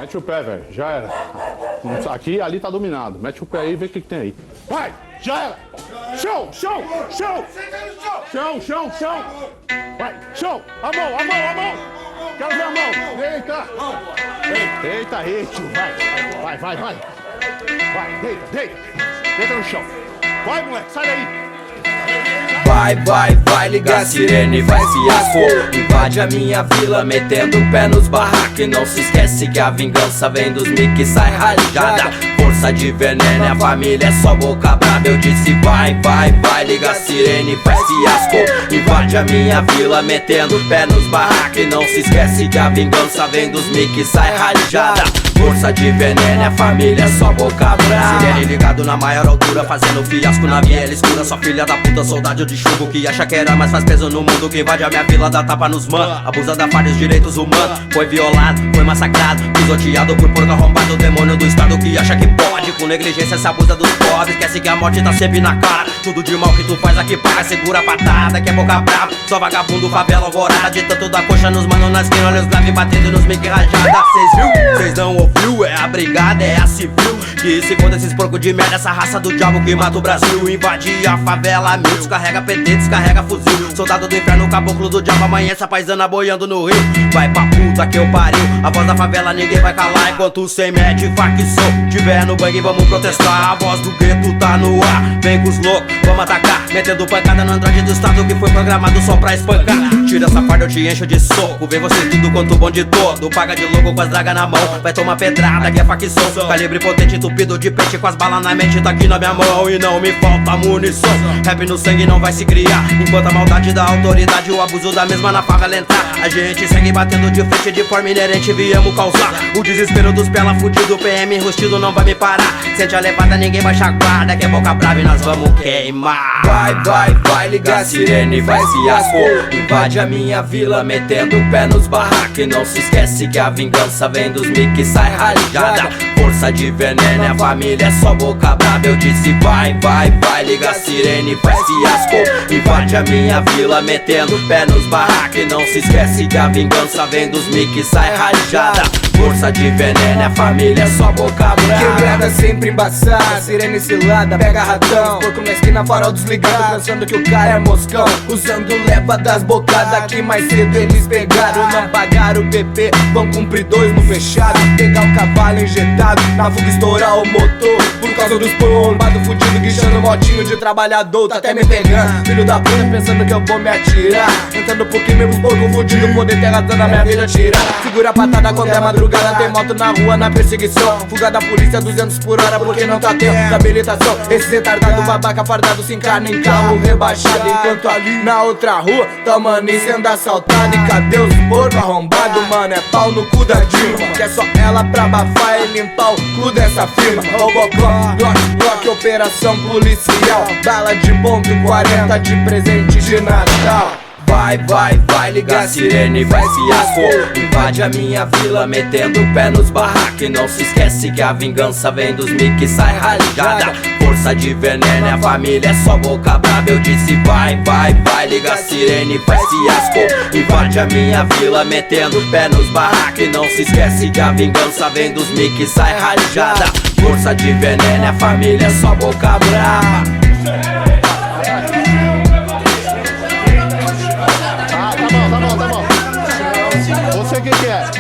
Mete o pé, velho. Já era. Aqui, ali tá dominado. Mete o pé aí e vê o que tem aí. Vai! Já era! Chão! Chão! Chão! Chão! Chão! Chão! Vai! Chão! A mão! A mão! A mão! Quero ver a mão! Eita! Eita! Eita! Vai! Vai! Vai! Vai! Vai! Deita! Deita! Deita no chão! Vai, moleque! Sai daí! Vai, vai, vai, liga a sirene, vai fiasco. Invade a minha vila, metendo o pé nos barracos. E não se esquece que a vingança vem dos mic, sai rajada. Força de veneno, a família é só boca braba. Eu disse vai, vai, vai, liga a sirene, faz fiasco. Invade a minha vila, metendo o pé nos barracos. E não se esquece que a vingança vem dos mic, sai rajada. Força de veneno, a família é só boca brava. Sirene ligado na maior altura, fazendo fiasco na viela escura. Só filha da puta, soldado de chumbo que acha que era, mas faz peso no mundo. Que invade a minha vila, dá tapa nos man, abusa da falha dos direitos humanos. Foi violado, foi massacrado, pisoteado por porco arrombado. Demônio do estado que acha que pode, com negligência se abusa dos pobres. Esquece que a morte tá sempre na cara. Tudo de mal que tu faz aqui paga, segura a patada, que é boca brava. Só vagabundo, favela, alvorada. De tanto da coxa nos mano na esquina, olha os graves batendo nos mic rajada. Cês viu? Cês não ouviu? É a brigada, é a civil. Que se foda esses porcos de merda, essa raça do diabo que mata o Brasil. Invadir a favela, mil, descarrega PT, descarrega fuzil. Soldado do inferno, caboclo do diabo, amanhece a paisana boiando no rio. Vai pra puta que eu pariu, a voz da favela ninguém vai calar. Enquanto cê mete facção, tiver no bang vamos protestar. A voz do gueto tá no ar, vem com os loucos, vamos atacar. Metendo pancada no Andrade do estado que foi programado só pra espancar. Tira essa farda, eu te encho de soco, vem você tudo quanto bom de todo. Paga de louco com as dragas na mão, vai tomar pedrada que é facção. Calibre potente, entupido de peixe, com as balas na mente, tá aqui na minha mão. E não me falta munição, rap no sangue não vai se criar. Enquanto a maldade da autoridade, o abuso da mesma na favela entrar. A gente segue batendo de frente de forma inerente, viemos causar o desespero dos pela fudido. PM enrustido não vai me parar, sente a levada, ninguém baixa a guarda. Que é boca brava e nós vamos queimar. Vai, vai, vai, liga a sirene, vai fiasco. Invade a minha vila, metendo o pé nos barracos. E não se esquece que a vingança vem dos mic, sai rajada. Força de veneno, a família é só boca brava. Eu disse vai, vai, vai, liga a sirene, faz fiasco. Invade a minha vila, metendo o pé nos barracos. E não se esquece que a vingança vem dos mic, sai rajada. Força de veneno, a família é só boca brava. Quebrada sempre embaçada, sirene cilada, pega ratão. Porco na esquina, farol desligado, pensando que o cara é moscão. Usando leva das bocadas que mais cedo eles pegaram. Não pagaram o PP, vão cumprir 2 no fechado. Pegar o cavalo injetado, na fuga estourar o motor. Por causa dos porrombados fudido, guichando motinho de trabalhador. Tá até me pegando, filho da puta, pensando que eu vou me atirar. Entrando por que mesmo porco fudido, poder ter razão na minha vida tirar. Segura a patada quando é madrugada, tem moto na rua na perseguição. Fuga da polícia 200 por hora porque não tá tendo habilitação. Esse retardado babaca fardado se encarna em carro rebaixado. Enquanto ali na outra rua tá maninho sendo assaltado. E cadê os porco arrombado, mano? É pau no cu da Dilma, que é só ela pra abafar e limpar o cu dessa firma. Robocop, Glock, operação policial. Bala de ponto 40 de presente de Natal. Vai, vai, vai, liga a sirene, vai fiasco. Invade a minha vila, metendo o pé nos barracos. E não se esquece que a vingança vem dos mic, sai rajada. Força de veneno, a família é só boca brava. Eu disse vai, vai, vai, liga a sirene, faz fiasco. Invade a minha vila, metendo o pé nos barracos. E não se esquece que a vingança vem dos mic, sai rajada. Força de veneno, a família é só boca brava. Você quem que é?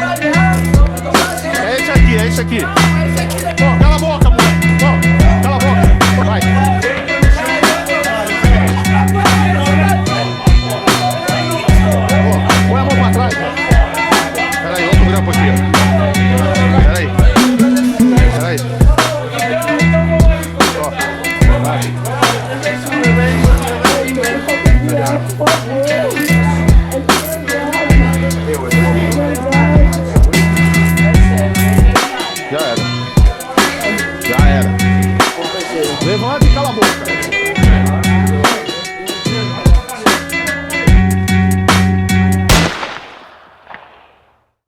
É esse aqui. Pô, cala a boca, moleque. Pô, cala a boca. Vai. Pô, põe a mão pra trás. Pera aí, outro grampo aqui. Pera aí. Pera aí. Ó, vai.